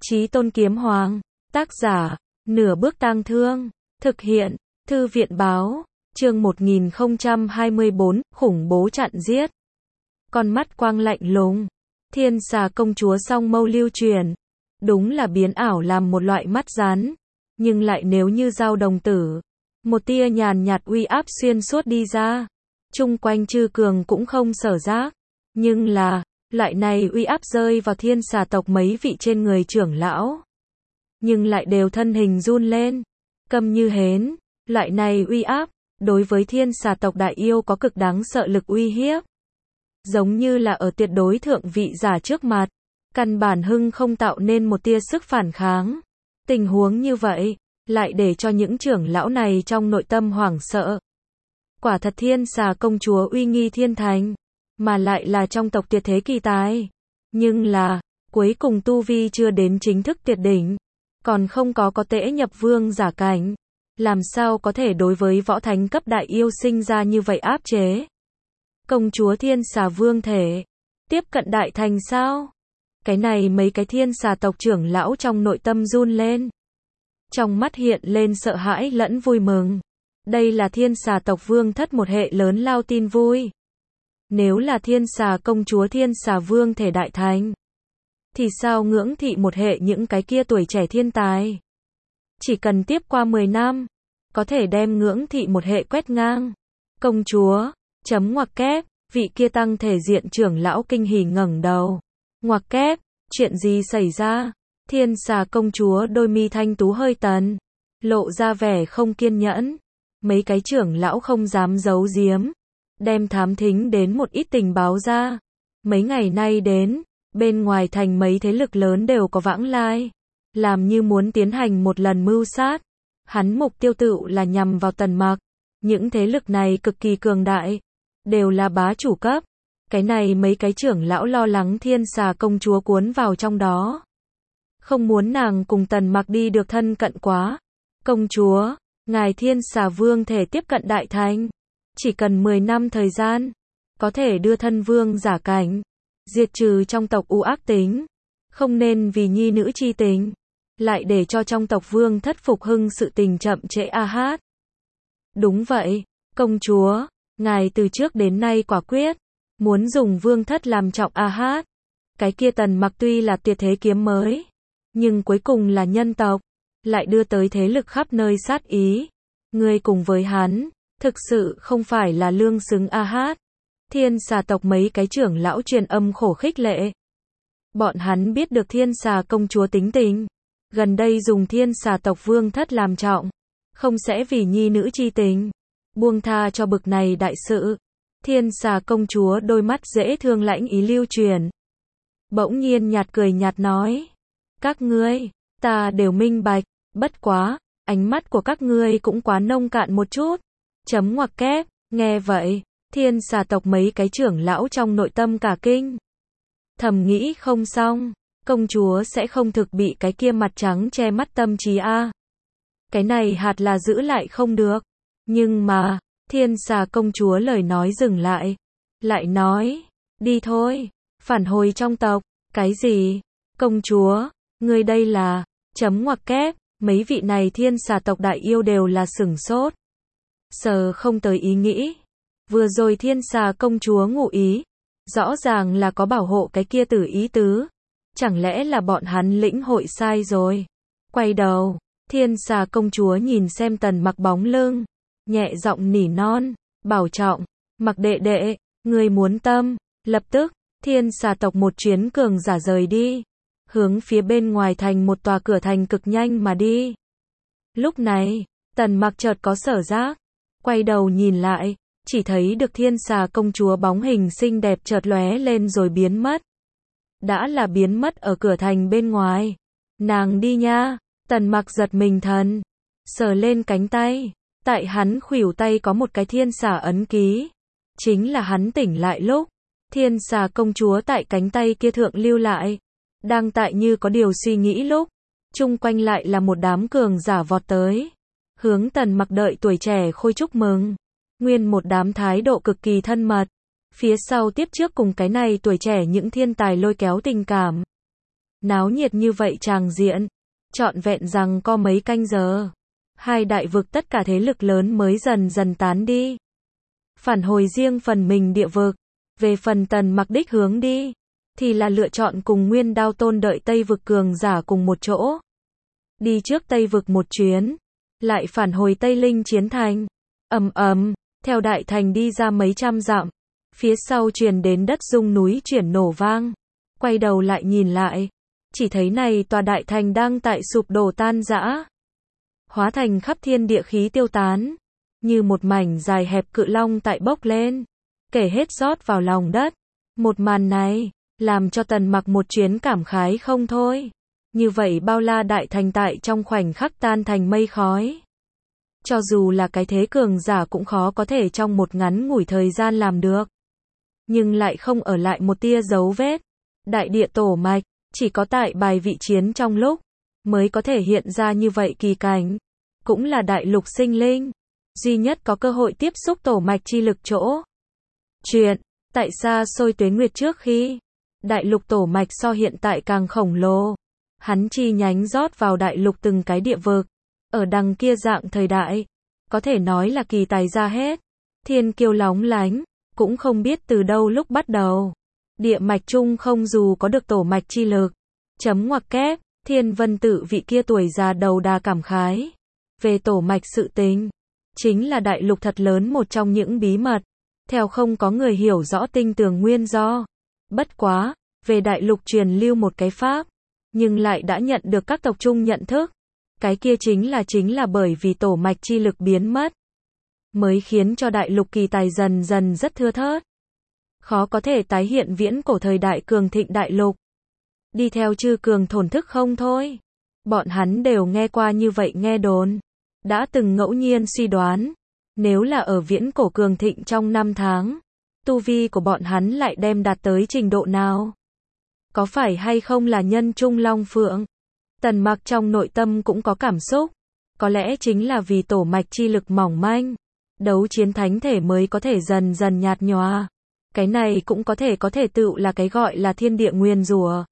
Chí Tôn Kiếm Hoàng. Tác giả, Nửa Bước Tang Thương. Thực hiện, Thư viện Báo. Chương 1024, khủng bố chặn giết. Con mắt quang lạnh lùng. Thiên Xà công chúa song mâu lưu truyền. Đúng là biến ảo làm một loại mắt rắn. Nhưng lại nếu như dao đồng tử. Một tia nhàn nhạt uy áp xuyên suốt đi ra. Chung quanh chư cường cũng không sở giác. Nhưng là, loại này uy áp rơi vào Thiên Xà tộc mấy vị trên người trưởng lão. Nhưng lại đều thân hình run lên. Câm như hến. Loại này uy áp, đối với Thiên Xà tộc đại yêu có cực đáng sợ lực uy hiếp. Giống như là ở tuyệt đối thượng vị giả trước mặt. Căn bản hưng không tạo nên một tia sức phản kháng. Tình huống như vậy, lại để cho những trưởng lão này trong nội tâm hoảng sợ. Quả thật Thiên Xà công chúa uy nghi thiên thành, mà lại là trong tộc tuyệt thế kỳ tài. Nhưng là, cuối cùng tu vi chưa đến chính thức tuyệt đỉnh, còn không có tễ nhập vương giả cảnh. Làm sao có thể đối với võ thánh cấp đại yêu sinh ra như vậy áp chế? Công chúa Thiên Xà vương thể, tiếp cận đại thành sao? Cái này mấy cái Thiên Xà tộc trưởng lão trong nội tâm run lên. Trong mắt hiện lên sợ hãi lẫn vui mừng. Đây là Thiên Xà tộc vương thất một hệ lớn lao tin vui. Nếu là Thiên Xà công chúa Thiên Xà vương thể đại thành, thì sao ngưỡng thị một hệ những cái kia tuổi trẻ thiên tài. Chỉ cần tiếp qua 10 năm, có thể đem ngưỡng thị một hệ quét ngang. Công chúa, chấm ngoặc kép, vị kia tăng thể diện trưởng lão kinh hỉ ngẩng đầu. Ngoặc kép, chuyện gì xảy ra? Thiên Xà công chúa đôi mi thanh tú hơi tần, lộ ra vẻ không kiên nhẫn. Mấy cái trưởng lão không dám giấu giếm, đem thám thính đến một ít tình báo ra. Mấy ngày nay đến, bên ngoài thành mấy thế lực lớn đều có vãng lai, làm như muốn tiến hành một lần mưu sát. Hắn mục tiêu tự là nhằm vào Tần Mặc. Những thế lực này cực kỳ cường đại, đều là bá chủ cấp. Cái này mấy cái trưởng lão lo lắng Thiên Xà công chúa cuốn vào trong đó. Không muốn nàng cùng Tần Mặc đi được thân cận quá. Công chúa, ngài Thiên Xà vương thể tiếp cận đại thành. Chỉ cần 10 năm thời gian, có thể đưa thân vương giả cảnh, diệt trừ trong tộc u ác tính. Không nên vì nhi nữ chi tình, lại để cho trong tộc vương thất phục hưng sự tình chậm trễ a hát. Đúng vậy, công chúa, ngài từ trước đến nay quả quyết, muốn dùng vương thất làm trọng a hát. Cái kia Tần Mặc tuy là tuyệt thế kiếm mới, nhưng cuối cùng là nhân tộc, lại đưa tới thế lực khắp nơi sát ý. Ngươi cùng với hắn, thực sự không phải là lương xứng a hát. Thiên Xà tộc mấy cái trưởng lão truyền âm khổ khích lệ. Bọn hắn biết được Thiên Xà công chúa tính tình, gần đây dùng Thiên Xà tộc vương thất làm trọng, không sẽ vì nhi nữ chi tình, buông tha cho bực này đại sự. Thiên Xà công chúa đôi mắt dễ thương lãnh ý lưu truyền. Bỗng nhiên nhạt cười nhạt nói. Các ngươi, ta đều minh bạch, bất quá, ánh mắt của các ngươi cũng quá nông cạn một chút. Chấm ngoặc kép, nghe vậy, Thiên Xà tộc mấy cái trưởng lão trong nội tâm cả kinh. Thầm nghĩ không xong, công chúa sẽ không thực bị cái kia mặt trắng che mắt tâm trí a. Cái này hạt là giữ lại không được. Nhưng mà, Thiên Xà công chúa lời nói dừng lại nói, đi thôi, phản hồi trong tộc. Cái gì? Công chúa, ngươi đây là, chấm ngoặc kép, mấy vị này Thiên Xà tộc đại yêu đều là sửng sốt. Sờ không tới ý nghĩ. Vừa rồi Thiên Xà công chúa ngụ ý, rõ ràng là có bảo hộ cái kia tử ý tứ. Chẳng lẽ là bọn hắn lĩnh hội sai rồi? Quay đầu, Thiên Xà công chúa nhìn xem Tần Mặc bóng lưng, nhẹ giọng nỉ non, bảo trọng, Mặc đệ đệ, ngươi muốn tâm. Lập tức, Thiên Xà tộc một chuyến cường giả rời đi, hướng phía bên ngoài thành một tòa cửa thành cực nhanh mà đi. Lúc này, Tần Mặc chợt có sở giác, quay đầu nhìn lại, chỉ thấy được Thiên Xà công chúa bóng hình xinh đẹp chợt lóe lên rồi biến mất. Đã là biến mất ở cửa thành bên ngoài. Nàng đi nha. Tần Mặc giật mình thần, sờ lên cánh tay, tại hắn khuỷu tay có một cái Thiên Xà ấn ký. Chính là hắn tỉnh lại lúc Thiên Xà công chúa tại cánh tay kia thượng lưu lại. Đang tại như có điều suy nghĩ lúc, chung quanh lại là một đám cường giả vọt tới, hướng Tần Mặc đợi tuổi trẻ khôi chúc mừng. Nguyên một đám thái độ cực kỳ thân mật, phía sau tiếp trước cùng cái này tuổi trẻ những thiên tài lôi kéo tình cảm. Náo nhiệt như vậy tràng diện, trọn vẹn rằng có mấy canh giờ. Hai đại vực tất cả thế lực lớn mới dần dần tán đi. Phản hồi riêng phần mình địa vực. Về phần Tần Mặc đích hướng đi, thì là lựa chọn cùng Nguyên Đao Tôn đợi Tây vực cường giả cùng một chỗ. Đi trước Tây vực một chuyến, lại phản hồi Tây Linh Chiến Thành. Theo đại thành đi ra mấy trăm dặm, phía sau truyền đến đất rung núi chuyển nổ vang. Quay đầu lại nhìn lại, chỉ thấy này tòa đại thành đang tại sụp đổ tan rã. Hóa thành khắp thiên địa khí tiêu tán, như một mảnh dài hẹp cự long tại bốc lên, kể hết rót vào lòng đất. Một màn này, làm cho Tần Mặc một chuyến cảm khái không thôi. Như vậy bao la đại thành tại trong khoảnh khắc tan thành mây khói. Cho dù là cái thế cường giả cũng khó có thể trong một ngắn ngủi thời gian làm được. Nhưng lại không ở lại một tia dấu vết. Đại địa tổ mạch, chỉ có tại bài vị chiến trong lúc, mới có thể hiện ra như vậy kỳ cảnh. Cũng là đại lục sinh linh, duy nhất có cơ hội tiếp xúc tổ mạch chi lực chỗ. Chuyện, tại xa xôi tuế nguyệt trước khi, đại lục tổ mạch so hiện tại càng khổng lồ. Hắn chi nhánh rót vào đại lục từng cái địa vực. Ở đằng kia dạng thời đại, có thể nói là kỳ tài ra hết. Thiên kiêu lóng lánh, cũng không biết từ đâu lúc bắt đầu. Địa mạch chung không dù có được tổ mạch chi lực. Chấm ngoặc kép, Thiên Vân Tự vị kia tuổi già đầu đà cảm khái. Về tổ mạch sự tình, chính là đại lục thật lớn một trong những bí mật. Theo không có người hiểu rõ tinh tường nguyên do. Bất quá, về đại lục truyền lưu một cái pháp, nhưng lại đã nhận được các tộc trung nhận thức. Cái kia chính là bởi vì tổ mạch chi lực biến mất, mới khiến cho đại lục kỳ tài dần dần rất thưa thớt. Khó có thể tái hiện viễn cổ thời đại cường thịnh đại lục. Đi theo chư cường thổn thức không thôi. Bọn hắn đều nghe qua như vậy nghe đồn. Đã từng ngẫu nhiên suy đoán. Nếu là ở viễn cổ cường thịnh trong 5 tháng, tu vi của bọn hắn lại đem đạt tới trình độ nào? Có phải hay không là nhân trung long phượng? Tần Mặc trong nội tâm cũng có cảm xúc. Có lẽ chính là vì tổ mạch chi lực mỏng manh. Đấu chiến thánh thể mới có thể dần dần nhạt nhòa. Cái này cũng có thể tựu là cái gọi là thiên địa nguyên rủa.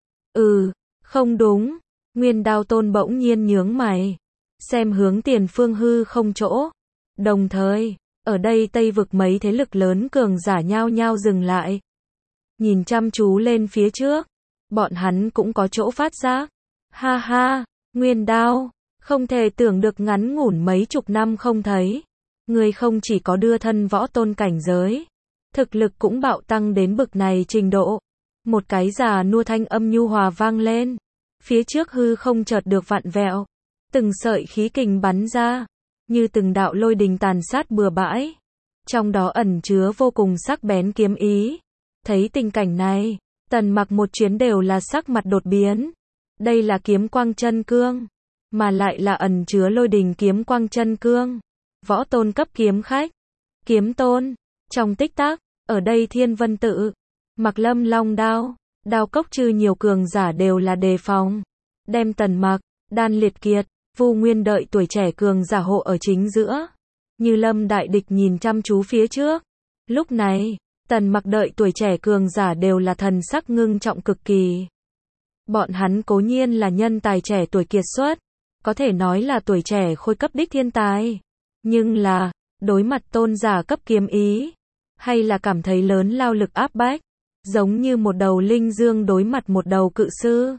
Không đúng. Nguyên Đao Tôn bỗng nhiên nhướng mày. Xem hướng tiền phương hư không chỗ. Đồng thời, ở đây Tây vực mấy thế lực lớn cường giả nhao nhao dừng lại. Nhìn chăm chú lên phía trước. Bọn hắn cũng có chỗ phát giác. Ha ha, Nguyên Đao, không thể tưởng được ngắn ngủn mấy chục năm không thấy. Người không chỉ có đưa thân võ tôn cảnh giới, thực lực cũng bạo tăng đến bực này trình độ. Một cái già nua thanh âm nhu hòa vang lên. Phía trước hư không chợt được vặn vẹo. Từng sợi khí kình bắn ra, như từng đạo lôi đình tàn sát bừa bãi. Trong đó ẩn chứa vô cùng sắc bén kiếm ý. Thấy tình cảnh này, Tần Mặc một chuyến đều là sắc mặt đột biến. Đây là kiếm quang chân cương, mà lại là ẩn chứa lôi đình kiếm quang chân cương. Võ tôn cấp kiếm khách, kiếm tôn. Trong tích tắc, ở đây Thiên Vân Tự, Mặc Lâm Long Đao, Đao Cốc chư nhiều cường giả đều là đề phòng. Đem Tần Mặc, Đan Liệt Kiệt, Vu Nguyên đợi tuổi trẻ cường giả hộ ở chính giữa. Như lâm đại địch nhìn chăm chú phía trước. Lúc này, Tần Mặc đợi tuổi trẻ cường giả đều là thần sắc ngưng trọng cực kỳ. Bọn hắn cố nhiên là nhân tài trẻ tuổi kiệt xuất, có thể nói là tuổi trẻ khôi cấp đích thiên tài. Nhưng là, đối mặt tôn giả cấp kiếm ý, hay là cảm thấy lớn lao lực áp bách, giống như một đầu linh dương đối mặt một đầu cự sư.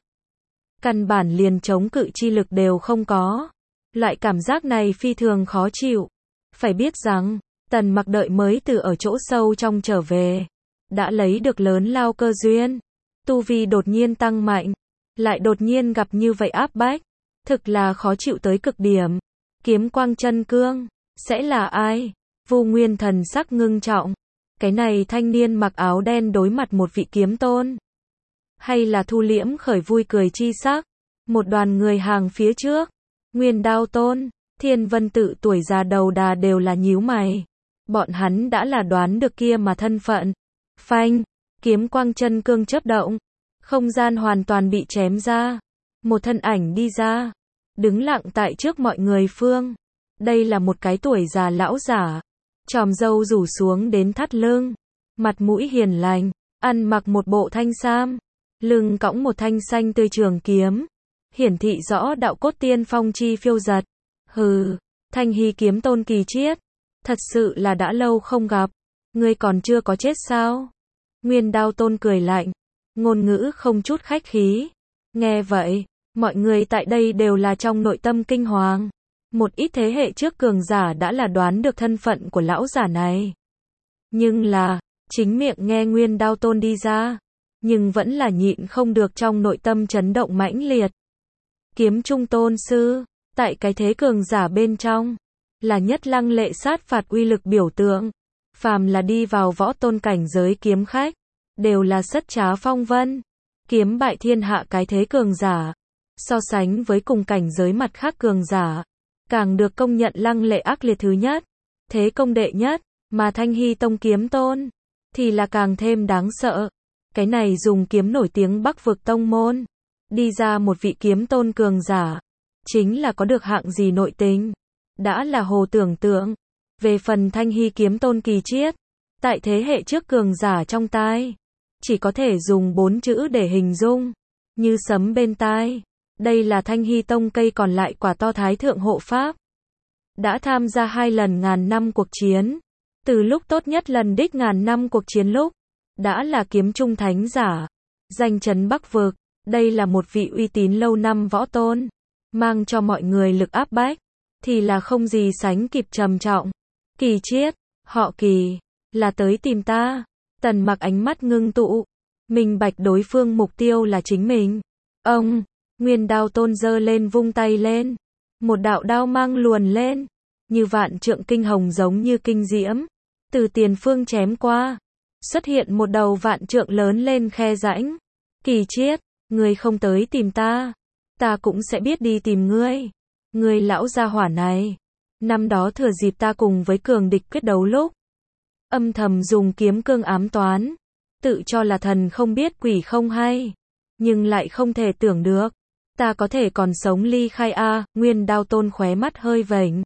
Căn bản liền chống cự chi lực đều không có. Loại cảm giác này phi thường khó chịu. Phải biết rằng, Tần Mặc đợi mới từ ở chỗ sâu trong trở về, đã lấy được lớn lao cơ duyên. Tu vi đột nhiên tăng mạnh, lại đột nhiên gặp như vậy áp bách, thực là khó chịu tới cực điểm. Kiếm quang chân cương, sẽ là ai? Vu Nguyên thần sắc ngưng trọng. Cái này thanh niên mặc áo đen đối mặt một vị kiếm tôn, hay là thu liễm khởi vui cười chi sắc. Một đoàn người hàng phía trước, Nguyên Đao Tôn, Thiên Vân Tự tuổi già đầu đà đều là nhíu mày. Bọn hắn đã là đoán được kia mà thân phận. Phanh, kiếm quang chân cương chớp động, không gian hoàn toàn bị chém ra. Một thân ảnh đi ra, đứng lặng tại trước mọi người phương. Đây là một cái tuổi già lão giả, chòm râu rủ xuống đến thắt lưng, mặt mũi hiền lành, ăn mặc một bộ thanh sam, lưng cõng một thanh xanh tươi trường kiếm, hiển thị rõ đạo cốt tiên phong chi phiêu giật. Hừ, Thanh Hy kiếm tôn Kỳ Chiết, thật sự là đã lâu không gặp, ngươi còn chưa có chết sao? Nguyên Đao Tôn cười lạnh, ngôn ngữ không chút khách khí. Nghe vậy, mọi người tại đây đều là trong nội tâm kinh hoàng. Một ít thế hệ trước cường giả đã là đoán được thân phận của lão giả này. Nhưng là, chính miệng nghe Nguyên Đao Tôn đi ra, nhưng vẫn là nhịn không được trong nội tâm chấn động mãnh liệt. Kiếm Trung Tôn Sư, tại cái thế cường giả bên trong, là nhất lăng lệ sát phạt uy lực biểu tượng. Phàm là đi vào võ tôn cảnh giới kiếm khách, đều là sất trá phong vân, kiếm bại thiên hạ cái thế cường giả. So sánh với cùng cảnh giới mặt khác cường giả, càng được công nhận lăng lệ ác liệt thứ nhất, thế công đệ nhất, mà Thanh Hy Tông kiếm tôn, thì là càng thêm đáng sợ. Cái này dùng kiếm nổi tiếng Bắc vực tông môn, đi ra một vị kiếm tôn cường giả, chính là có được hạng gì nội tình, đã là hồ tưởng tượng. Về phần Thanh Hy kiếm tôn Kỳ Chiết, tại thế hệ trước cường giả trong tai, chỉ có thể dùng 4 chữ để hình dung, như sấm bên tai. Đây là Thanh Hy Tông cây còn lại quả to thái thượng hộ pháp. Đã tham gia 2 lần ngàn năm cuộc chiến, từ lúc tốt nhất lần đích ngàn năm cuộc chiến lúc, đã là kiếm trung thánh giả, danh chấn Bắc vực. Đây là một vị uy tín lâu năm võ tôn, mang cho mọi người lực áp bách, thì là không gì sánh kịp trầm trọng. Kỳ Chiết, họ Kỳ, là tới tìm ta. Tần Mặc ánh mắt ngưng tụ, minh bạch đối phương mục tiêu là chính mình. Ông, Nguyên Đao Tôn giơ lên vung tay lên, một đạo đao mang luồn lên, như vạn trượng kinh hồng giống như kinh diễm, từ tiền phương chém qua, xuất hiện một đầu vạn trượng lớn lên khe rãnh. Kỳ Chiết, ngươi không tới tìm ta, ta cũng sẽ biết đi tìm ngươi. Ngươi lão gia hỏa này, năm đó thừa dịp ta cùng với cường địch quyết đấu lúc, âm thầm dùng kiếm cương ám toán, tự cho là thần không biết quỷ không hay, nhưng lại không thể tưởng được, ta có thể còn sống ly khai a. Nguyên Đao Tôn khóe mắt hơi vểnh,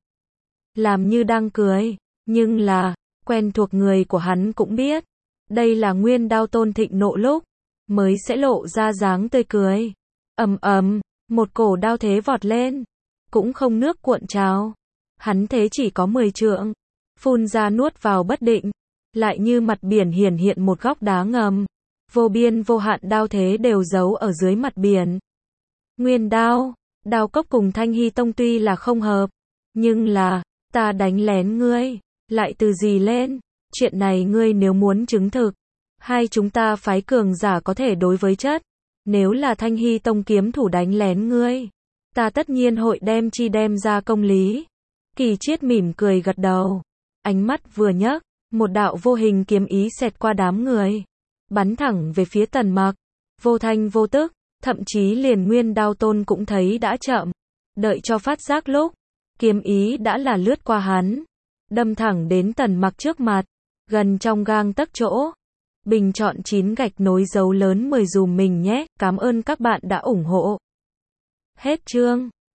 làm như đang cười, nhưng là, quen thuộc người của hắn cũng biết, đây là Nguyên Đao Tôn thịnh nộ lúc, mới sẽ lộ ra dáng tươi cười. Ầm ầm, một cổ đao thế vọt lên, cũng không nước cuộn trào, hắn thế chỉ có 10 trượng, phun ra nuốt vào bất định, lại như mặt biển hiển hiện một góc đá ngầm, vô biên vô hạn đao thế đều giấu ở dưới mặt biển. Nguyên Đao, Đao Cốc cùng Thanh Hy Tông tuy là không hợp, nhưng là, ta đánh lén ngươi, lại từ gì lên, chuyện này ngươi nếu muốn chứng thực, hai chúng ta phái cường giả có thể đối với chất, nếu là Thanh Hy Tông kiếm thủ đánh lén ngươi, ta tất nhiên hội đem ra công lý. Kỳ Chiết mỉm cười gật đầu, ánh mắt vừa nhấc, một đạo vô hình kiếm ý xẹt qua đám người, bắn thẳng về phía Tần Mặc, vô thanh vô tức, thậm chí liền Nguyên Đao Tôn cũng thấy đã chậm, đợi cho phát giác lúc, kiếm ý đã là lướt qua hắn, đâm thẳng đến Tần Mặc trước mặt, gần trong gang tấc chỗ. Bình chọn 9 gạch nối dấu lớn 10 dùm mình nhé, cảm ơn các bạn đã ủng hộ. Hết chương.